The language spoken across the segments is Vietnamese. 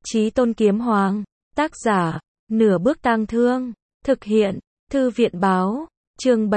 Chí Tôn Kiếm Hoàng. Tác giả, Nửa Bước Tang Thương. Thực hiện, Thư viện báo. Chương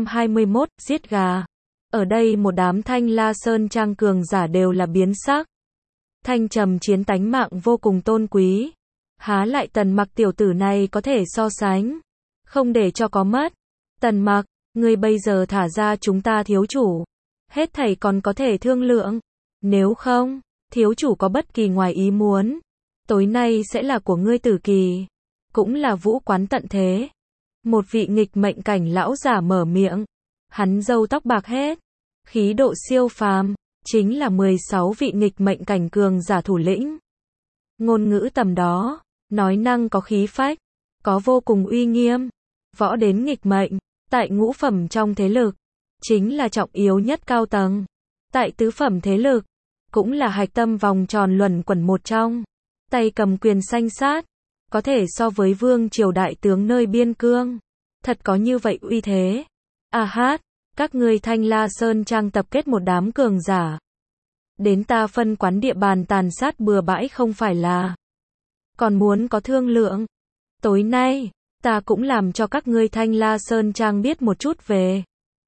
721, giết gà. Ở đây một đám Thanh La Sơn Trang cường giả đều là biến sắc. Thanh Trầm Chiến tánh mạng vô cùng tôn quý. Há lại Tần Mặc tiểu tử này có thể so sánh. Không để cho có mất. Tần Mặc, ngươi bây giờ thả ra chúng ta thiếu chủ. Hết thảy còn có thể thương lượng. Nếu không, thiếu chủ có bất kỳ ngoài ý muốn, tối nay sẽ là của ngươi tử kỳ. Cũng là vũ quán tận thế. Một vị nghịch mệnh cảnh lão giả mở miệng. Hắn râu tóc bạc hết. Khí độ siêu phàm. Chính là 16 vị nghịch mệnh cảnh cường giả thủ lĩnh. Ngôn ngữ tầm đó. Nói năng có khí phách. Có vô cùng uy nghiêm. Võ đến nghịch mệnh. Tại ngũ phẩm trong thế lực. Chính là trọng yếu nhất cao tầng. Tại tứ phẩm thế lực. Cũng là hạch tâm vòng tròn luẩn quẩn một trong. Tay cầm quyền sanh sát. Có thể so với vương triều đại tướng nơi biên cương. Thật có như vậy uy thế. À hát, các ngươi Thanh La Sơn Trang tập kết một đám cường giả. Đến ta phân quán địa bàn tàn sát bừa bãi không phải là. Còn muốn có thương lượng. Tối nay, ta cũng làm cho các ngươi Thanh La Sơn Trang biết một chút về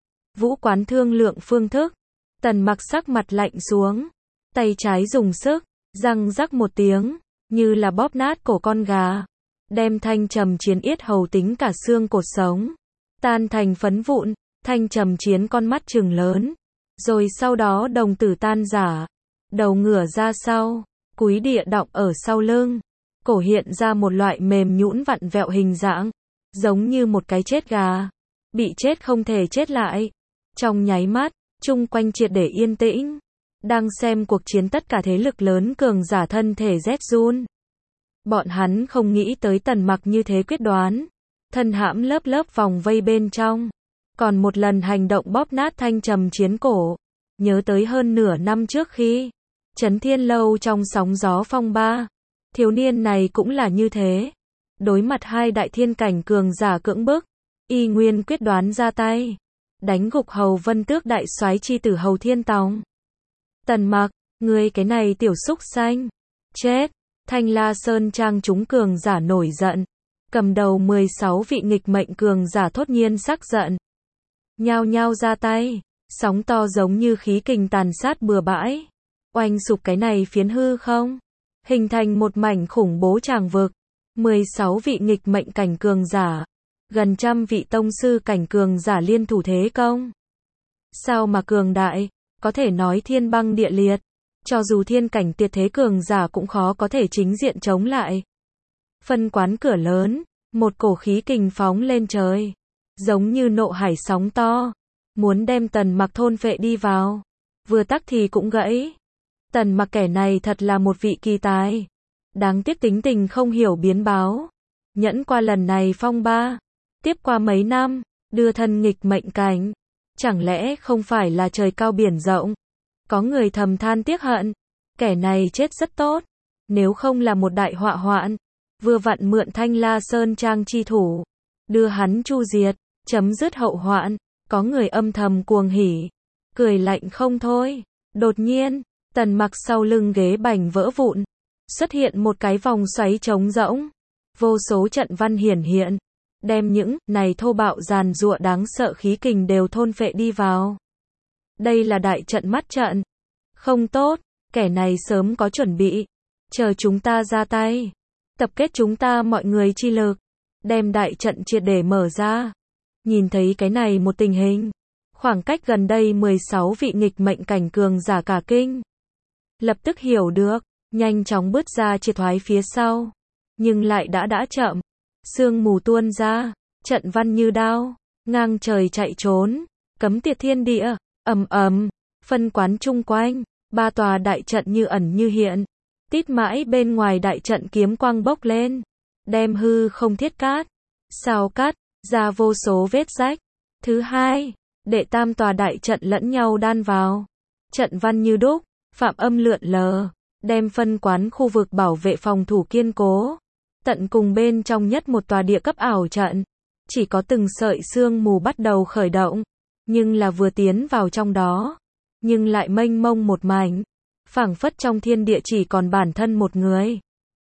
vũ quán thương lượng phương thức. Tần Mặc sắc mặt lạnh xuống. Tay trái dùng sức, răng rắc một tiếng, như là bóp nát cổ con gà. Đem Thanh Trầm Chiến yết hầu tính cả xương cột sống. Tan thành phấn vụn, Thanh Trầm Chiến con mắt trừng lớn. Rồi sau đó đồng tử tan rã. Đầu ngửa ra sau, cúi địa đọng ở sau lưng. Cổ hiện ra một loại mềm nhũn vặn vẹo hình dạng. Giống như một cái chết gà. Bị chết không thể chết lại. Trong nháy mắt, chung quanh triệt để yên tĩnh. Đang xem cuộc chiến tất cả thế lực lớn cường giả thân thể rét run. Bọn hắn không nghĩ tới Tần Mặc như thế quyết đoán. Thân hãm lớp lớp vòng vây bên trong. Còn một lần hành động bóp nát Thanh Trầm Chiến cổ. Nhớ tới hơn nửa năm trước khi Chấn Thiên Lâu trong sóng gió phong ba. Thiếu niên này cũng là như thế. Đối mặt hai đại thiên cảnh cường giả cưỡng bức. Y nguyên quyết đoán ra tay. Đánh gục Hầu Vân Tước đại soái chi tử Hầu Thiên Tòng. Tần Mặc, ngươi cái này tiểu xúc xanh. Chết. Thanh La Sơn Trang chúng cường giả nổi giận. Cầm đầu 16 vị nghịch mệnh cường giả thốt nhiên sắc giận. Nhao nhao ra tay. Sóng to giống như khí kình tàn sát bừa bãi. Oanh sụp cái này phiến hư không. Hình thành một mảnh khủng bố tràng vực. 16 vị nghịch mệnh cảnh cường giả. Gần trăm vị tông sư cảnh cường giả liên thủ thế công. Sao mà cường đại. Có thể nói thiên băng địa liệt. Cho dù thiên cảnh tuyệt thế cường giả cũng khó có thể chính diện chống lại. Phân quán cửa lớn. Một cổ khí kình phóng lên trời. Giống như nộ hải sóng to. Muốn đem Tần Mặc thôn phệ đi vào. Vừa tắc thì cũng gãy. Tần Mặc kẻ này thật là một vị kỳ tài. Đáng tiếc tính tình không hiểu biến báo. Nhẫn qua lần này phong ba. Tiếp qua mấy năm. Đưa thân nghịch mệnh cảnh. Chẳng lẽ không phải là trời cao biển rộng. Có người thầm than tiếc hận. Kẻ này chết rất tốt. Nếu không là một đại họa hoạn. Vừa vặn mượn Thanh La Sơn Trang chi thủ. Đưa hắn chu diệt. Chấm dứt hậu hoạn. Có người âm thầm cuồng hỉ. Cười lạnh không thôi. Đột nhiên, Tần Mặc sau lưng ghế bành vỡ vụn. Xuất hiện một cái vòng xoáy trống rỗng. Vô số trận văn hiển hiện. Đem những này thô bạo giàn giụa đáng sợ khí kình đều thôn phệ đi vào. Đây là đại trận mắt trận. Không tốt, kẻ này sớm có chuẩn bị. Chờ chúng ta ra tay. Tập kết chúng ta mọi người chi lực. Đem đại trận triệt để mở ra. Nhìn thấy cái này một tình hình. Khoảng cách gần đây 16 vị nghịch mệnh cảnh cường giả cả kinh. Lập tức hiểu được. Nhanh chóng bước ra triệt thoái phía sau. Nhưng lại đã chậm. Sương mù tuôn ra. Trận văn như đao. Ngang trời chạy trốn. Cấm tiệt thiên địa. Ầm ầm. Phân quán chung quanh. Ba tòa đại trận như ẩn như hiện. Tít mãi bên ngoài đại trận kiếm quang bốc lên. Đem hư không thiết cát. Sao cắt. Ra vô số vết rách. Thứ hai. Đệ tam tòa đại trận lẫn nhau đan vào. Trận văn như đúc. Phạm âm lượn lờ. Đem phân quán khu vực bảo vệ phòng thủ kiên cố. Tận cùng bên trong nhất một tòa địa cấp ảo trận. Chỉ có từng sợi sương mù bắt đầu khởi động. Nhưng là vừa tiến vào trong đó. Nhưng lại mênh mông một mảnh. Phảng phất trong thiên địa chỉ còn bản thân một người.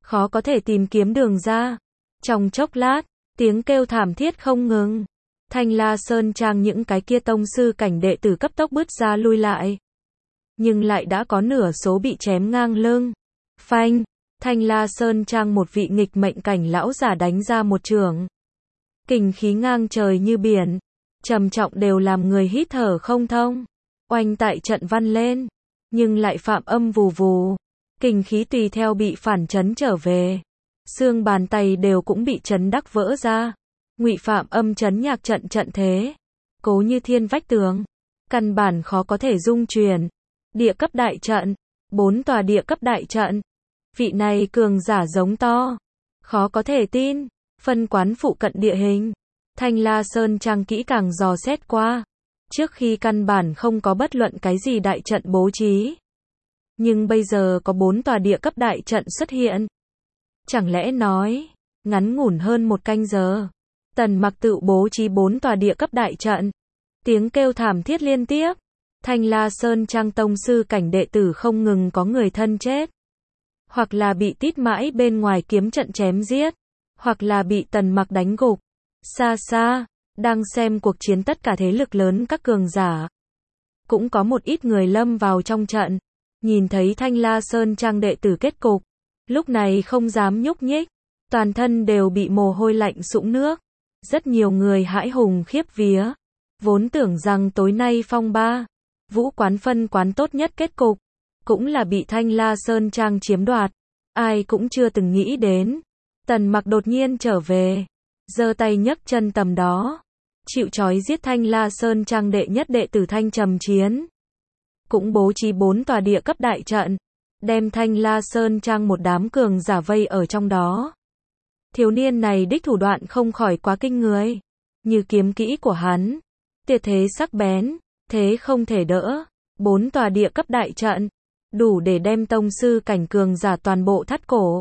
khó có thể tìm kiếm đường ra. Trong chốc lát, tiếng kêu thảm thiết không ngừng. Thanh La Sơn Trang những cái kia tông sư cảnh đệ tử cấp tốc bứt ra lui lại. Nhưng lại đã có nửa số bị chém ngang lưng. Phanh, Thanh La Sơn Trang một vị nghịch mệnh cảnh lão giả đánh ra một chưởng. Kình khí ngang trời như biển, trầm trọng đều làm người hít thở không thông. Oanh tại trận văn lên, nhưng lại phạm âm vù vù. Kình khí tùy theo bị phản chấn trở về. Xương bàn tay đều cũng bị chấn đắc vỡ ra. Ngụy phạm âm chấn nhạc trận trận thế. Cố như thiên vách tường. Căn bản khó có thể dung chuyển. Địa cấp đại trận. 4 tòa địa cấp đại trận. Vị này cường giả giống to. Khó có thể tin. Phân quán phụ cận địa hình. Thanh La Sơn Trang kỹ càng dò xét qua. Trước khi căn bản không có bất luận cái gì đại trận bố trí. Nhưng bây giờ có 4 tòa địa cấp đại trận xuất hiện. Chẳng lẽ nói, ngắn ngủn hơn một canh giờ, Tần Mặc tự bố trí 4 tòa địa cấp đại trận. Tiếng kêu thảm thiết liên tiếp. Thanh La Sơn Trang tông sư cảnh đệ tử không ngừng có người thân chết. Hoặc là bị tít mãi bên ngoài kiếm trận chém giết. Hoặc là bị Tần Mặc đánh gục. Xa xa, đang xem cuộc chiến tất cả thế lực lớn các cường giả. Cũng có một ít người lâm vào trong trận. Nhìn thấy Thanh La Sơn Trang đệ tử kết cục. Lúc này không dám nhúc nhích. Toàn thân đều bị mồ hôi lạnh sũng nước. Rất nhiều người hãi hùng khiếp vía. Vốn tưởng rằng tối nay phong ba, Vũ quán phân quán tốt nhất kết cục. Cũng là bị Thanh La Sơn Trang chiếm đoạt. Ai cũng chưa từng nghĩ đến. Tần Mặc đột nhiên trở về. Giơ tay nhấc chân tầm đó. Chịu trói giết Thanh La Sơn Trang đệ nhất đệ tử Thanh Trầm Chiến. Cũng bố trí 4 tòa địa cấp đại trận. Đem Thanh La Sơn Trang một đám cường giả vây ở trong đó. Thiếu niên này đích thủ đoạn không khỏi quá kinh người. Như kiếm kỹ của hắn. Tuyệt thế sắc bén. Thế không thể đỡ. 4 tòa địa cấp đại trận. Đủ để đem tông sư cảnh cường giả toàn bộ thắt cổ.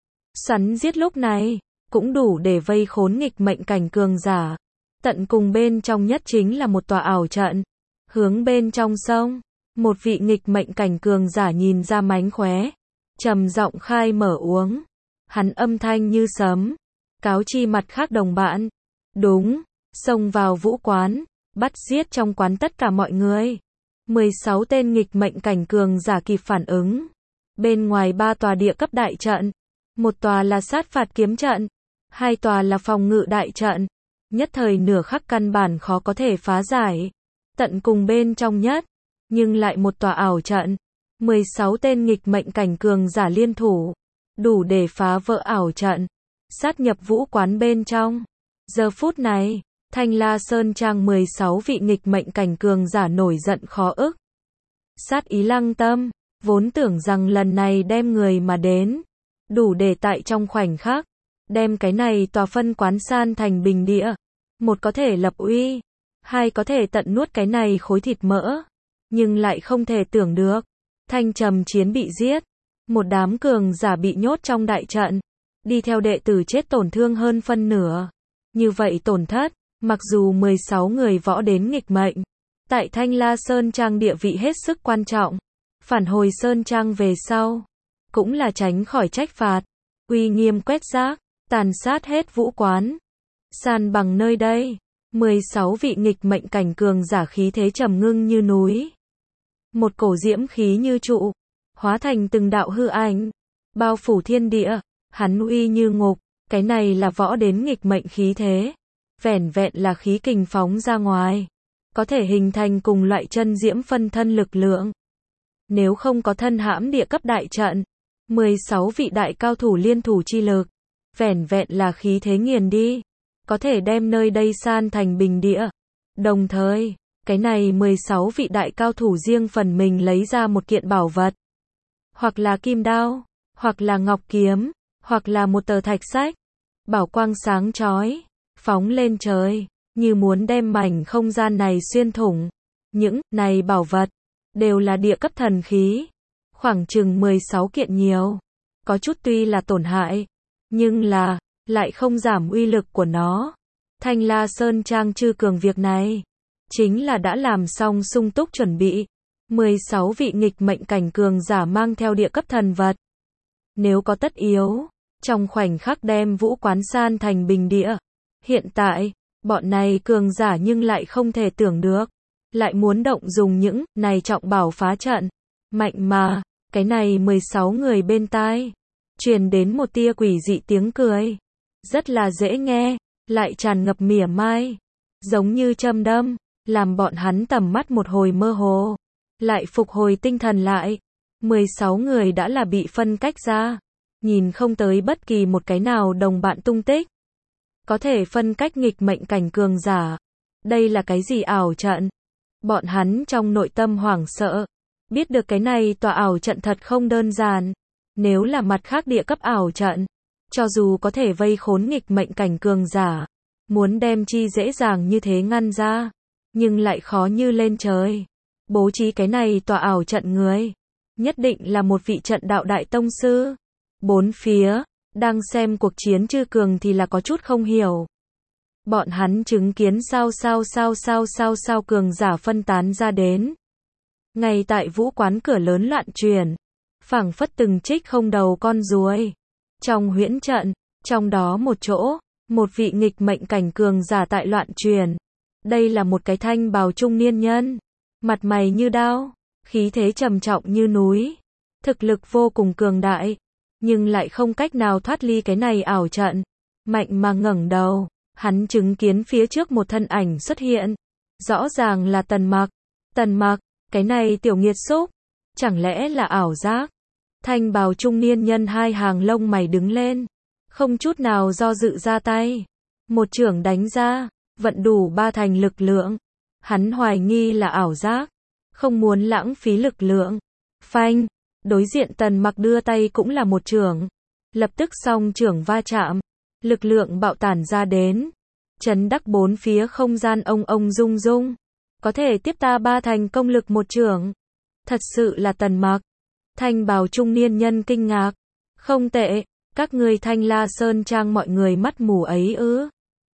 Xoắn giết lúc này. Cũng đủ để vây khốn nghịch mệnh cảnh cường giả. Tận cùng bên trong nhất chính là một tòa ảo trận. Hướng bên trong sông. Một vị nghịch mệnh cảnh cường giả nhìn ra mánh khóe. Trầm giọng khai mở uống. Hắn âm thanh như sấm. Cáo chi mặt khác đồng bạn. Đúng. Xông vào vũ quán. Bắt giết trong quán tất cả mọi người. 16 tên nghịch mệnh cảnh cường giả kịp phản ứng. Bên ngoài 3 tòa địa cấp đại trận. Một tòa là sát phạt kiếm trận. 2 tòa là phòng ngự đại trận. Nhất thời nửa khắc căn bản khó có thể phá giải. Tận cùng bên trong nhất. Nhưng lại một tòa ảo trận. 16 tên nghịch mệnh cảnh cường giả liên thủ. Đủ để phá vỡ ảo trận. Sát nhập vũ quán bên trong. Giờ phút này, Thanh La Sơn Trang 16 vị nghịch mệnh cảnh cường giả nổi giận khó ức. Sát ý lăng tâm. Vốn tưởng rằng lần này đem người mà đến. Đủ để tại trong khoảnh khắc. Đem cái này tòa phân quán san thành bình địa. Một có thể lập uy. Hai có thể tận nuốt cái này khối thịt mỡ. Nhưng lại không thể tưởng được. Thanh Trầm Chiến bị giết. Một đám cường giả bị nhốt trong đại trận. Đi theo đệ tử chết tổn thương hơn phân nửa. Như vậy tổn thất. Mặc dù 16 người võ đến nghịch mệnh. Tại Thanh La Sơn Trang địa vị hết sức quan trọng. Phản hồi Sơn Trang về sau. Cũng là tránh khỏi trách phạt. Uy nghiêm quét rác. Tàn sát hết vũ quán. San bằng nơi đây. 16 vị nghịch mệnh cảnh cường giả khí thế trầm ngưng như núi. Một cổ diễm khí như trụ. Hóa thành từng đạo hư ảnh. Bao phủ thiên địa. Hắn uy như ngục. Cái này là võ đến nghịch mệnh khí thế. Vẻn vẹn là khí kình phóng ra ngoài. Có thể hình thành cùng loại chân diễm phân thân lực lượng. Nếu không có thân hãm địa cấp đại trận. 16 vị đại cao thủ liên thủ chi lực. Vẻn vẹn là khí thế nghiền đi. Có thể đem nơi đây san thành bình địa. Đồng thời, cái này 16 vị đại cao thủ riêng phần mình lấy ra một kiện bảo vật. Hoặc là kim đao, hoặc là ngọc kiếm, hoặc là một tờ thạch sách. Bảo quang sáng chói, phóng lên trời, như muốn đem mảnh không gian này xuyên thủng. Những này bảo vật, đều là địa cấp thần khí. Khoảng chừng 16 kiện nhiều. Có chút tuy là tổn hại, nhưng là, lại không giảm uy lực của nó. Thanh La Sơn Trang chư cường việc này. Chính là đã làm xong sung túc chuẩn bị. 16 vị nghịch mệnh cảnh cường giả mang theo địa cấp thần vật. nếu có tất yếu, trong khoảnh khắc đem vũ quán san thành bình địa. Hiện tại, bọn này cường giả nhưng lại không thể tưởng được, lại muốn động dùng những này trọng bảo phá trận. Mạnh mà, cái này 16 người bên tai, truyền đến một tia quỷ dị tiếng cười, rất là dễ nghe, lại tràn ngập mỉa mai, giống như châm đâm, làm bọn hắn tầm mắt một hồi mơ hồ, lại phục hồi tinh thần lại. 16 người đã là bị phân cách ra, nhìn không tới bất kỳ một cái nào đồng bạn tung tích. Có thể phân cách nghịch mệnh cảnh cường giả. Đây là cái gì ảo trận? Bọn hắn trong nội tâm hoảng sợ, biết được cái này tòa ảo trận thật không đơn giản. Nếu là mặt khác địa cấp ảo trận, cho dù có thể vây khốn nghịch mệnh cảnh cường giả, muốn đem chi dễ dàng như thế ngăn ra, nhưng lại khó như lên trời. Bố trí cái này tòa ảo trận người, nhất định là một vị trận đạo đại tông sư. Bốn phía, đang xem cuộc chiến chư cường thì là có chút không hiểu. Bọn hắn chứng kiến sao cường giả phân tán ra đến. Ngay tại vũ quán cửa lớn loạn truyền, phảng phất từng trích không đầu con ruồi. Trong huyễn trận, trong đó một chỗ, một vị nghịch mệnh cảnh cường giả tại loạn truyền. Đây là một cái thanh bào trung niên nhân, mặt mày như đao, khí thế trầm trọng như núi, thực lực vô cùng cường đại, nhưng lại không cách nào thoát ly cái này ảo trận. Mạnh mà ngẩng đầu, hắn chứng kiến phía trước một thân ảnh xuất hiện, rõ ràng là Tần Mặc. Tần Mặc, cái này tiểu nghiệt xúc, chẳng lẽ là ảo giác? Thanh bào trung niên nhân hai hàng lông mày đứng lên, không chút nào do dự ra tay, một chưởng đánh ra, vận đủ 3 thành lực lượng. Hắn hoài nghi là ảo giác, không muốn lãng phí lực lượng. Phanh, đối diện Tần Mặc đưa tay cũng là một chưởng, lập tức song chưởng va chạm, lực lượng bạo tản ra đến, chấn đắc bốn phía không gian ông rung rung. Có thể tiếp ta 3 thành công lực một chưởng, thật sự là Tần Mặc. Thanh bào trung niên nhân kinh ngạc, không tệ, các ngươi Thanh La Sơn Trang mọi người mắt mù ấy ư?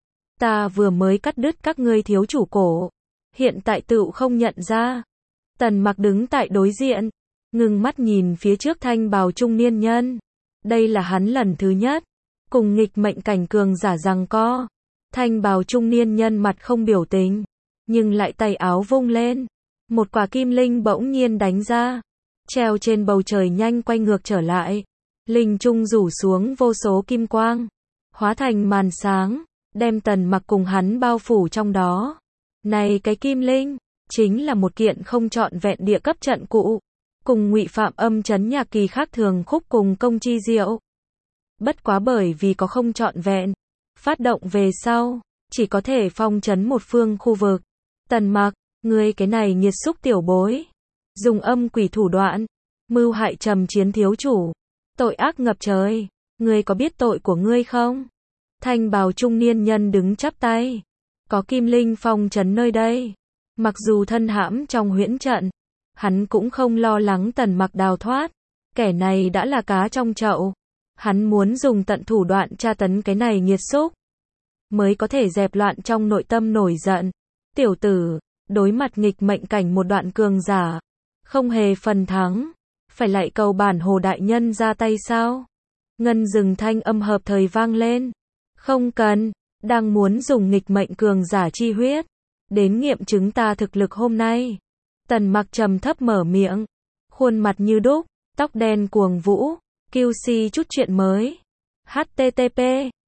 Ta vừa mới cắt đứt các ngươi thiếu chủ cổ, hiện tại tựu không nhận ra. Tần Mặc đứng tại đối diện, ngừng mắt nhìn phía trước thanh bào trung niên nhân. Đây là hắn lần thứ nhất cùng nghịch mệnh cảnh cường giả giằng co. Thanh bào trung niên nhân mặt không biểu tình, nhưng lại tay áo vung lên, một quả kim linh bỗng nhiên đánh ra, treo trên bầu trời nhanh quay ngược trở lại. Linh trung rủ xuống vô số kim quang, hóa thành màn sáng, đem Tần Mặc cùng hắn bao phủ trong đó. Này cái kim linh, chính là một kiện không trọn vẹn địa cấp trận cụ, cùng Ngụy Phạm âm chấn nhạc kỳ khác thường khúc cùng công chi diệu. Bất quá bởi vì có không trọn vẹn, phát động về sau, chỉ có thể phong trấn một phương khu vực. Tần Mặc, ngươi cái này nghiệt xúc tiểu bối, dùng âm quỷ thủ đoạn, mưu hại Trầm Chiến thiếu chủ, tội ác ngập trời, ngươi có biết tội của ngươi không? Thanh bào trung niên nhân đứng chắp tay, có kim linh phong trấn nơi đây, mặc dù thân hãm trong huyễn trận, hắn cũng không lo lắng Tần Mặc đào thoát, kẻ này đã là cá trong chậu, hắn muốn dùng tận thủ đoạn tra tấn cái này nghiệt xúc, mới có thể dẹp loạn trong nội tâm nổi giận. Tiểu tử, đối mặt nghịch mệnh cảnh một đoạn cường giả, không hề phần thắng, phải lại cầu bản hồ đại nhân ra tay sao? Ngân rừng thanh âm hợp thời vang lên. Không cần, đang muốn dùng nghịch mệnh cường giả chi huyết, đến nghiệm chứng ta thực lực hôm nay. Tần Mặc trầm thấp mở miệng, khuôn mặt như đúc, tóc đen cuồng vũ, QC chút chuyện mới. http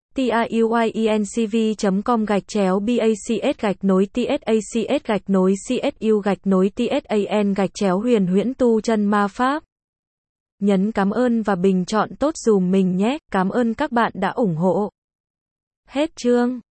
tayuincv.com/bacs-tsacs-csu-tsan-huyền huyễn tu chân ma pháp. Nhấn cảm ơn và bình chọn tốt dùm mình nhé. Cảm ơn các bạn đã ủng hộ. Hết chương.